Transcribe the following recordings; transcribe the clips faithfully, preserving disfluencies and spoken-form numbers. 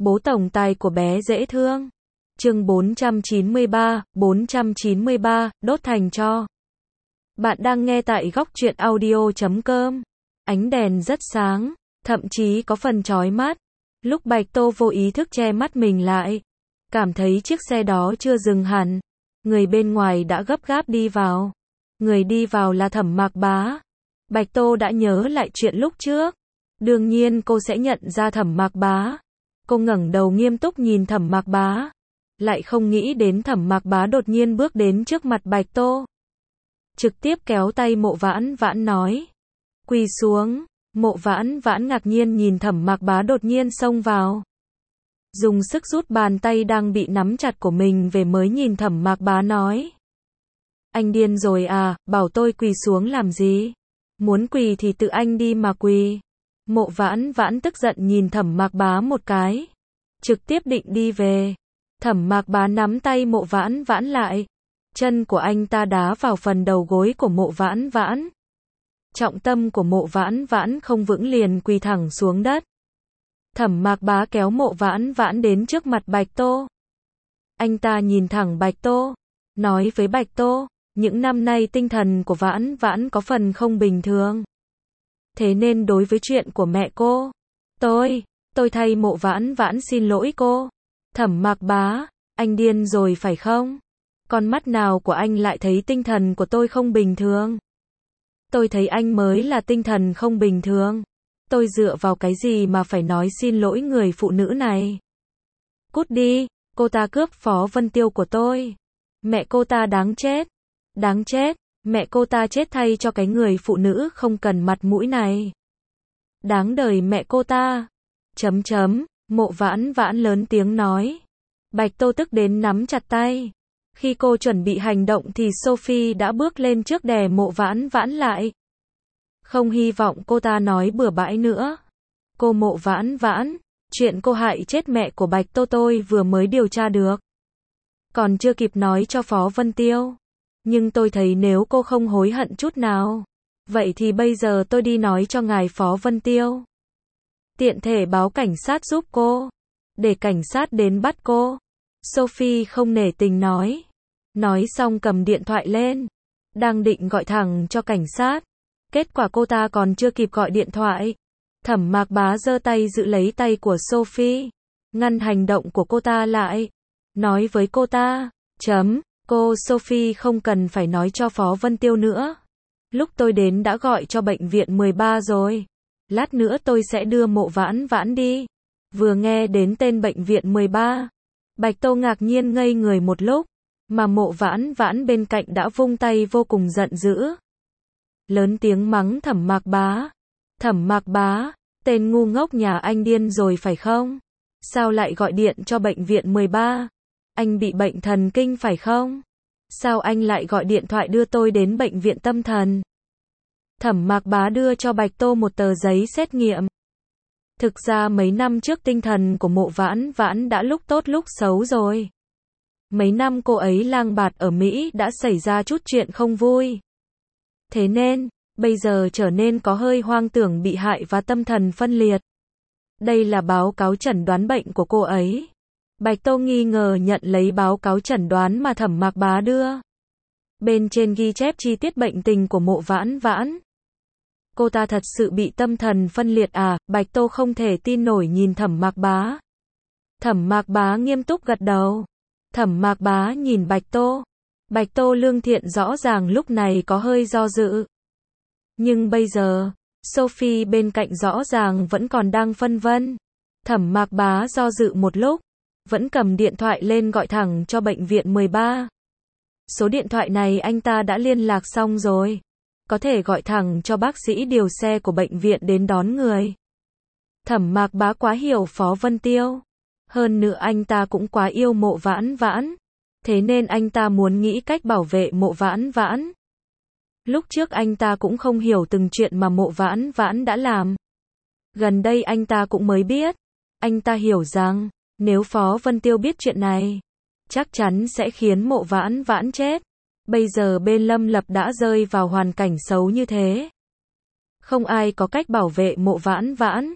Bố tổng tài của bé dễ thương. Chương bốn trăm chín mươi ba, bốn trăm chín mươi ba, đốt thành tro. Bạn đang nghe tại góc truyện audio chấm com. Ánh đèn rất sáng, thậm chí có phần chói mắt. Lúc Bạch Tô vô ý thức che mắt mình lại, cảm thấy chiếc xe đó chưa dừng hẳn. Người bên ngoài đã gấp gáp đi vào. Người đi vào là Thẩm Mạc Bá. Bạch Tô đã nhớ lại chuyện lúc trước. Đương nhiên cô sẽ nhận ra Thẩm Mạc Bá. Cô ngẩng đầu nghiêm túc nhìn Thẩm Mạc Bá. Lại không nghĩ đến Thẩm Mạc Bá đột nhiên bước đến trước mặt Bạch Tô. Trực tiếp kéo tay Mộ Vãn Vãn nói. Quỳ xuống. Mộ Vãn Vãn ngạc nhiên nhìn Thẩm Mạc Bá đột nhiên xông vào. Dùng sức rút bàn tay đang bị nắm chặt của mình về mới nhìn Thẩm Mạc Bá nói. Anh điên rồi à, bảo tôi quỳ xuống làm gì? Muốn quỳ thì tự anh đi mà quỳ. Mộ Vãn Vãn tức giận nhìn Thẩm Mạc Bá một cái. Trực tiếp định đi về. Thẩm Mạc Bá nắm tay Mộ Vãn Vãn lại. Chân của anh ta đá vào phần đầu gối của Mộ Vãn Vãn. Trọng tâm của Mộ Vãn Vãn không vững liền quỳ thẳng xuống đất. Thẩm Mạc Bá kéo Mộ Vãn Vãn đến trước mặt Bạch Tô. Anh ta nhìn thẳng Bạch Tô. Nói với Bạch Tô. Những năm nay tinh thần của Vãn Vãn có phần không bình thường. Thế nên đối với chuyện của mẹ cô, tôi, tôi thay Mộ Vãn Vãn xin lỗi cô. Thẩm Mạc Bá, anh điên rồi phải không? Con mắt nào của anh lại thấy tinh thần của tôi không bình thường? Tôi thấy anh mới là tinh thần không bình thường. Tôi dựa vào cái gì mà phải nói xin lỗi người phụ nữ này? Cút đi, cô ta cướp Phó Vân Tiêu của tôi. Mẹ cô ta đáng chết. Đáng chết, mẹ cô ta chết thay cho cái người phụ nữ không cần mặt mũi này. Đáng đời mẹ cô ta. Chấm chấm, Mộ Vãn Vãn lớn tiếng nói. Bạch Tô tức đến nắm chặt tay. Khi cô chuẩn bị hành động thì Sophie đã bước lên trước đè Mộ Vãn Vãn lại. Không hy vọng cô ta nói bừa bãi nữa. Cô Mộ Vãn Vãn, chuyện cô hại chết mẹ của Bạch Tô tôi vừa mới điều tra được. Còn chưa kịp nói cho Phó Vân Tiêu. Nhưng tôi thấy nếu cô không hối hận chút nào, vậy thì bây giờ tôi đi nói cho ngài Phó Vân Tiêu. Tiện thể báo cảnh sát giúp cô. Để cảnh sát đến bắt cô. Sophie không nể tình nói. Nói xong cầm điện thoại lên. Đang định gọi thẳng cho cảnh sát. Kết quả cô ta còn chưa kịp gọi điện thoại. Thẩm Mạc Bá giơ tay giữ lấy tay của Sophie. Ngăn hành động của cô ta lại. Nói với cô ta. Chấm. Cô Sophie không cần phải nói cho Phó Vân Tiêu nữa. Lúc tôi đến đã gọi cho bệnh viện mười ba rồi. Lát nữa tôi sẽ đưa Mộ Vãn Vãn đi. Vừa nghe đến tên bệnh viện mười ba. Bạch Tô ngạc nhiên ngây người một lúc. Mà Mộ Vãn Vãn bên cạnh đã vung tay vô cùng giận dữ. Lớn tiếng mắng Thẩm Mạc Bá. Thẩm Mạc Bá, tên ngu ngốc nhà anh điên rồi phải không? Sao lại gọi điện cho bệnh viện mười ba? Anh bị bệnh thần kinh phải không? Sao anh lại gọi điện thoại đưa tôi đến bệnh viện tâm thần? Thẩm Mạc Bá đưa cho Bạch Tô một tờ giấy xét nghiệm. Thực ra mấy năm trước tinh thần của Mộ Vãn Vãn đã lúc tốt lúc xấu rồi. Mấy năm cô ấy lang bạt ở Mỹ đã xảy ra chút chuyện không vui. Thế nên, bây giờ trở nên có hơi hoang tưởng bị hại và tâm thần phân liệt. Đây là báo cáo chẩn đoán bệnh của cô ấy. Bạch Tô nghi ngờ nhận lấy báo cáo chẩn đoán mà Thẩm Mạc Bá đưa. Bên trên ghi chép chi tiết bệnh tình của Mộ Vãn Vãn. Cô ta thật sự bị tâm thần phân liệt à? Bạch Tô không thể tin nổi nhìn Thẩm Mạc Bá. Thẩm Mạc Bá nghiêm túc gật đầu. Thẩm Mạc Bá nhìn Bạch Tô. Bạch Tô lương thiện rõ ràng lúc này có hơi do dự. Nhưng bây giờ, Sophie bên cạnh rõ ràng vẫn còn đang phân vân. Thẩm Mạc Bá do dự một lúc. Vẫn cầm điện thoại lên gọi thẳng cho bệnh viện mười ba. Số điện thoại này anh ta đã liên lạc xong rồi. Có thể gọi thẳng cho bác sĩ điều xe của bệnh viện đến đón người. Thẩm Mạc Bá quá hiểu Phó Vân Tiêu. Hơn nữa anh ta cũng quá yêu Mộ Vãn Vãn. Thế nên anh ta muốn nghĩ cách bảo vệ Mộ Vãn Vãn. Lúc trước anh ta cũng không hiểu từng chuyện mà Mộ Vãn Vãn đã làm. Gần đây anh ta cũng mới biết. Anh ta hiểu rằng, nếu Phó Vân Tiêu biết chuyện này, chắc chắn sẽ khiến Mộ Vãn Vãn chết. Bây giờ bên Lâm Lập đã rơi vào hoàn cảnh xấu như thế. Không ai có cách bảo vệ Mộ Vãn Vãn.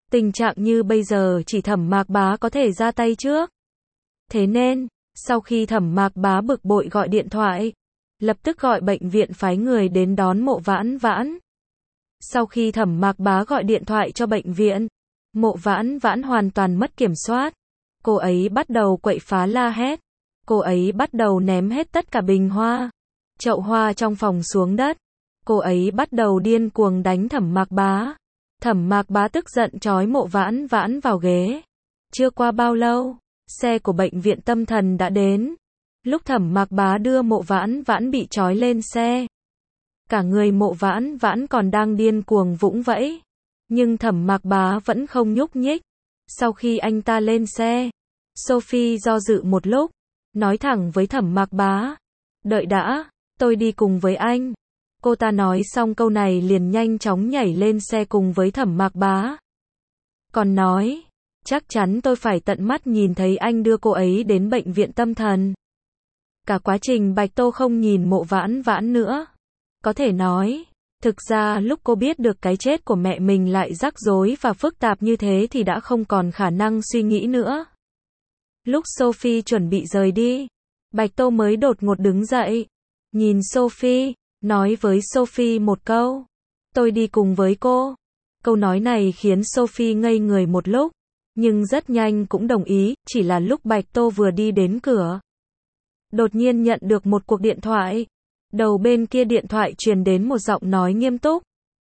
Tình trạng như bây giờ chỉ Thẩm Mạc Bá có thể ra tay trước. Thế nên, sau khi Thẩm Mạc Bá bực bội gọi điện thoại, lập tức gọi bệnh viện phái người đến đón Mộ Vãn Vãn. Sau khi Thẩm Mạc Bá gọi điện thoại cho bệnh viện, Mộ Vãn Vãn hoàn toàn mất kiểm soát. Cô ấy bắt đầu quậy phá la hét. Cô ấy bắt đầu ném hết tất cả bình hoa, chậu hoa trong phòng xuống đất. Cô ấy bắt đầu điên cuồng đánh Thẩm Mạc Bá. Thẩm Mạc Bá tức giận trói Mộ Vãn Vãn vào ghế. Chưa qua bao lâu, xe của bệnh viện tâm thần đã đến. Lúc Thẩm Mạc Bá đưa Mộ Vãn Vãn bị trói lên xe, cả người Mộ Vãn Vãn còn đang điên cuồng vũng vẫy, nhưng Thẩm Mạc Bá vẫn không nhúc nhích. Sau khi anh ta lên xe, Sophie do dự một lúc, nói thẳng với Thẩm Mạc Bá, đợi đã, tôi đi cùng với anh. Cô ta nói xong câu này liền nhanh chóng nhảy lên xe cùng với Thẩm Mạc Bá. Còn nói, chắc chắn tôi phải tận mắt nhìn thấy anh đưa cô ấy đến bệnh viện tâm thần. Cả quá trình Bạch Tô không nhìn Mộ Vãn Vãn nữa. Có thể nói, thực ra lúc cô biết được cái chết của mẹ mình lại rắc rối và phức tạp như thế thì đã không còn khả năng suy nghĩ nữa. Lúc Sophie chuẩn bị rời đi, Bạch Tô mới đột ngột đứng dậy, nhìn Sophie, nói với Sophie một câu, tôi đi cùng với cô. Câu nói này khiến Sophie ngây người một lúc, nhưng rất nhanh cũng đồng ý, chỉ là lúc Bạch Tô vừa đi đến cửa, đột nhiên nhận được một cuộc điện thoại. Đầu bên kia điện thoại truyền đến một giọng nói nghiêm túc.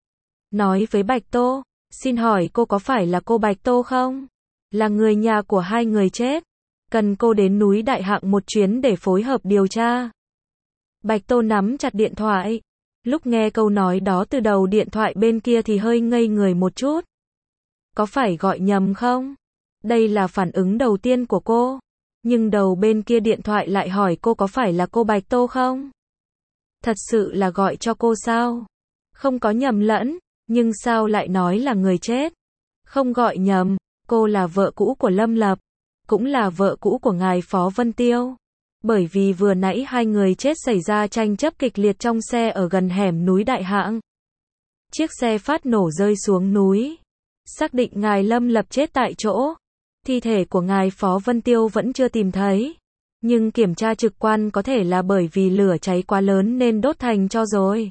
Nói với Bạch Tô, xin hỏi cô có phải là cô Bạch Tô không? Là người nhà của hai người chết. Cần cô đến núi Đại Hạng một chuyến để phối hợp điều tra. Bạch Tô nắm chặt điện thoại. Lúc nghe câu nói đó từ đầu điện thoại bên kia thì hơi ngây người một chút. Có phải gọi nhầm không? Đây là phản ứng đầu tiên của cô. Nhưng đầu bên kia điện thoại lại hỏi cô có phải là cô Bạch Tô không? Thật sự là gọi cho cô sao? Không có nhầm lẫn, nhưng sao lại nói là người chết? Không gọi nhầm, cô là vợ cũ của Lâm Lập, cũng là vợ cũ của ngài Phó Vân Tiêu. Bởi vì vừa nãy hai người chết xảy ra tranh chấp kịch liệt trong xe ở gần hẻm núi Đại Hạng. Chiếc xe phát nổ rơi xuống núi. Xác định ngài Lâm Lập chết tại chỗ. Thi thể của ngài Phó Vân Tiêu vẫn chưa tìm thấy. Nhưng kiểm tra trực quan có thể là bởi vì lửa cháy quá lớn nên đốt thành tro rồi.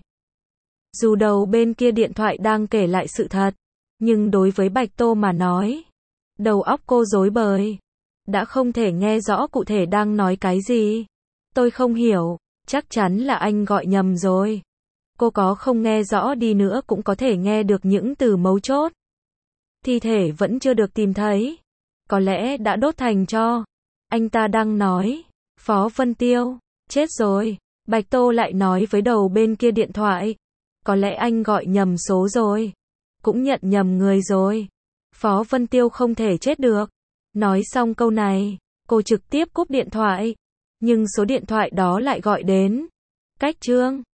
Dù đầu bên kia điện thoại đang kể lại sự thật, nhưng đối với Bạch Tô mà nói, đầu óc cô rối bời, đã không thể nghe rõ cụ thể đang nói cái gì. Tôi không hiểu, chắc chắn là anh gọi nhầm rồi. Cô có không nghe rõ đi nữa cũng có thể nghe được những từ mấu chốt. Thi thể vẫn chưa được tìm thấy, có lẽ đã đốt thành tro. Anh ta đang nói, Phó Vân Tiêu, chết rồi. Bạch Tô lại nói với đầu bên kia điện thoại, có lẽ anh gọi nhầm số rồi, cũng nhận nhầm người rồi. Phó Vân Tiêu không thể chết được. Nói xong câu này, cô trực tiếp cúp điện thoại, nhưng số điện thoại đó lại gọi đến. Cách chương